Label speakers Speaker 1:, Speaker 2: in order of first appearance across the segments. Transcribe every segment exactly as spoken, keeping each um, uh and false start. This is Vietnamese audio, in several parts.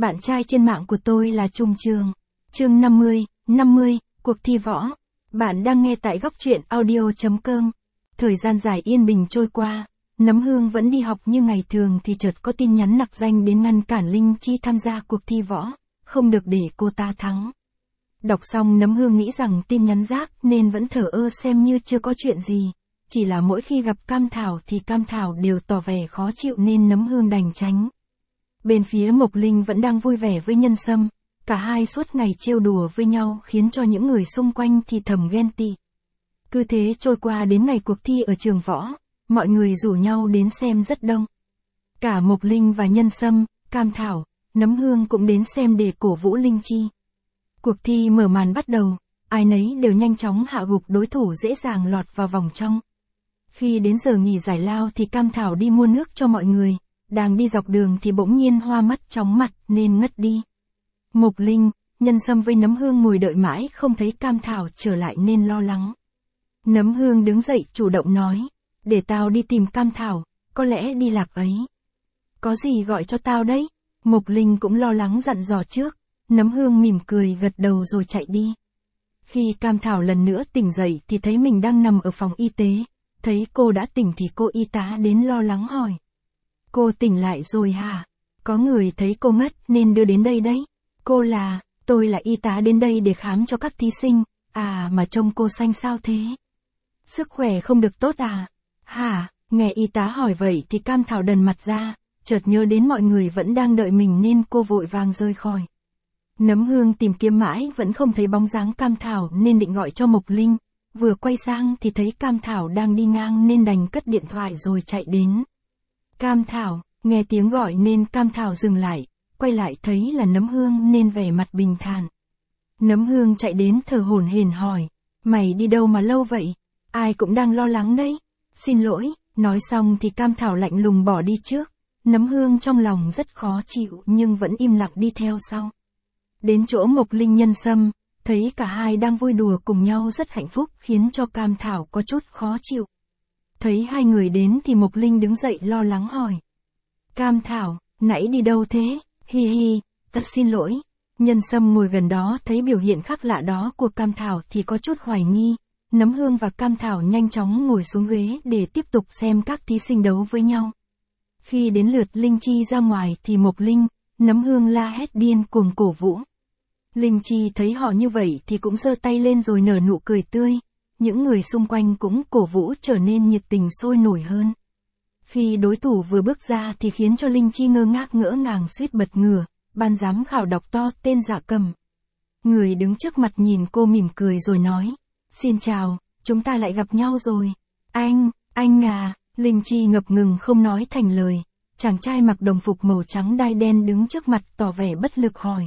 Speaker 1: bạn trai trên mạng của tôi là Trung Trường. Chương năm mươi, năm mươi, cuộc thi võ. Bạn đang nghe tại góc truyện audio chấm com. Thời gian dài yên bình trôi qua, Nấm Hương vẫn đi học như ngày thường thì chợt có tin nhắn nặc danh đến ngăn cản Linh Chi tham gia cuộc thi võ, không được để cô ta thắng. Đọc xong Nấm Hương nghĩ rằng tin nhắn rác nên vẫn thờ ơ xem như chưa có chuyện gì. Chỉ là mỗi khi gặp Cam Thảo thì Cam Thảo đều tỏ vẻ khó chịu nên Nấm Hương đành tránh. Bên phía Mộc Linh vẫn đang vui vẻ với Nhân Sâm, cả hai suốt ngày trêu đùa với nhau khiến cho những người xung quanh thì thầm ghen tị. Cứ thế trôi qua đến ngày cuộc thi ở trường võ, mọi người rủ nhau đến xem rất đông. Cả Mộc Linh và Nhân Sâm, Cam Thảo, Nấm Hương cũng đến xem để cổ vũ Linh Chi. Cuộc thi mở màn bắt đầu, ai nấy đều nhanh chóng hạ gục đối thủ dễ dàng lọt vào vòng trong. Khi đến giờ nghỉ giải lao thì Cam Thảo đi mua nước cho mọi người, đang đi dọc đường thì bỗng nhiên hoa mắt chóng mặt nên ngất đi. Mộc Linh, Nhân Sâm với Nấm Hương ngồi đợi mãi không thấy Cam Thảo trở lại nên lo lắng. Nấm Hương đứng dậy chủ động nói, để tao đi tìm Cam Thảo, có lẽ đi lạc ấy. Có gì gọi cho tao đấy? Mộc Linh cũng lo lắng dặn dò trước, Nấm Hương mỉm cười gật đầu rồi chạy đi. Khi Cam Thảo lần nữa tỉnh dậy thì thấy mình đang nằm ở phòng y tế, thấy cô đã tỉnh thì cô y tá đến lo lắng hỏi. Cô tỉnh lại rồi hả? Có người thấy cô ngất nên đưa đến đây đấy. Cô là, tôi là y tá đến đây để khám cho các thí sinh, à mà trông cô xanh sao thế? Sức khỏe không được tốt à? Hả? Nghe y tá hỏi vậy thì Cam Thảo đần mặt ra, chợt nhớ đến mọi người vẫn đang đợi mình nên cô vội vàng rời khỏi. Nấm Hương tìm kiếm mãi vẫn không thấy bóng dáng Cam Thảo nên định gọi cho Mộc Linh, vừa quay sang thì thấy Cam Thảo đang đi ngang nên đành cất điện thoại rồi chạy đến. Cam Thảo, nghe tiếng gọi nên Cam Thảo dừng lại, quay lại thấy là Nấm Hương nên vẻ mặt bình thản. Nấm Hương chạy đến thở hổn hển hỏi, mày đi đâu mà lâu vậy? Ai cũng đang lo lắng đấy. Xin lỗi, nói xong thì Cam Thảo lạnh lùng bỏ đi trước. Nấm Hương trong lòng rất khó chịu nhưng vẫn im lặng đi theo sau. Đến chỗ Mộc Linh Nhân Sâm, thấy cả hai đang vui đùa cùng nhau rất hạnh phúc khiến cho Cam Thảo có chút khó chịu. Thấy hai người đến thì Mộc Linh đứng dậy lo lắng hỏi. Cam Thảo, nãy đi đâu thế? Hi hi, thật xin lỗi. Nhân Sâm ngồi gần đó thấy biểu hiện khác lạ đó của Cam Thảo thì có chút hoài nghi. Nấm Hương và Cam Thảo nhanh chóng ngồi xuống ghế để tiếp tục xem các thí sinh đấu với nhau. Khi đến lượt Linh Chi ra ngoài thì Mộc Linh, Nấm Hương la hét điên cuồng cổ vũ. Linh Chi thấy họ như vậy thì cũng giơ tay lên rồi nở nụ cười tươi. Những người xung quanh cũng cổ vũ trở nên nhiệt tình sôi nổi hơn. Khi đối thủ vừa bước ra thì khiến cho Linh Chi ngơ ngác ngỡ ngàng suýt bật ngửa, ban giám khảo đọc to tên Dạ Cầm. Người đứng trước mặt nhìn cô mỉm cười rồi nói, xin chào, chúng ta lại gặp nhau rồi. Anh, anh à, Linh Chi ngập ngừng không nói thành lời. Chàng trai mặc đồng phục màu trắng đai đen đứng trước mặt tỏ vẻ bất lực hỏi.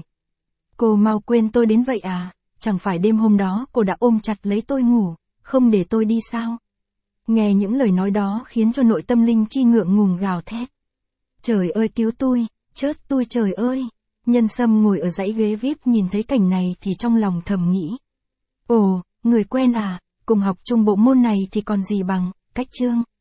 Speaker 1: Cô mau quên tôi đến vậy à, chẳng phải đêm hôm đó cô đã ôm chặt lấy tôi ngủ, không để tôi đi sao? Nghe những lời nói đó khiến cho nội tâm Linh Chi ngượng ngùng gào thét. Trời ơi cứu tôi, chớt tôi trời ơi. Nhân Sâm ngồi ở dãy ghế vi ai pi nhìn thấy cảnh này thì trong lòng thầm nghĩ. Ồ, người quen à, cùng học chung bộ môn này thì còn gì bằng, cách chương.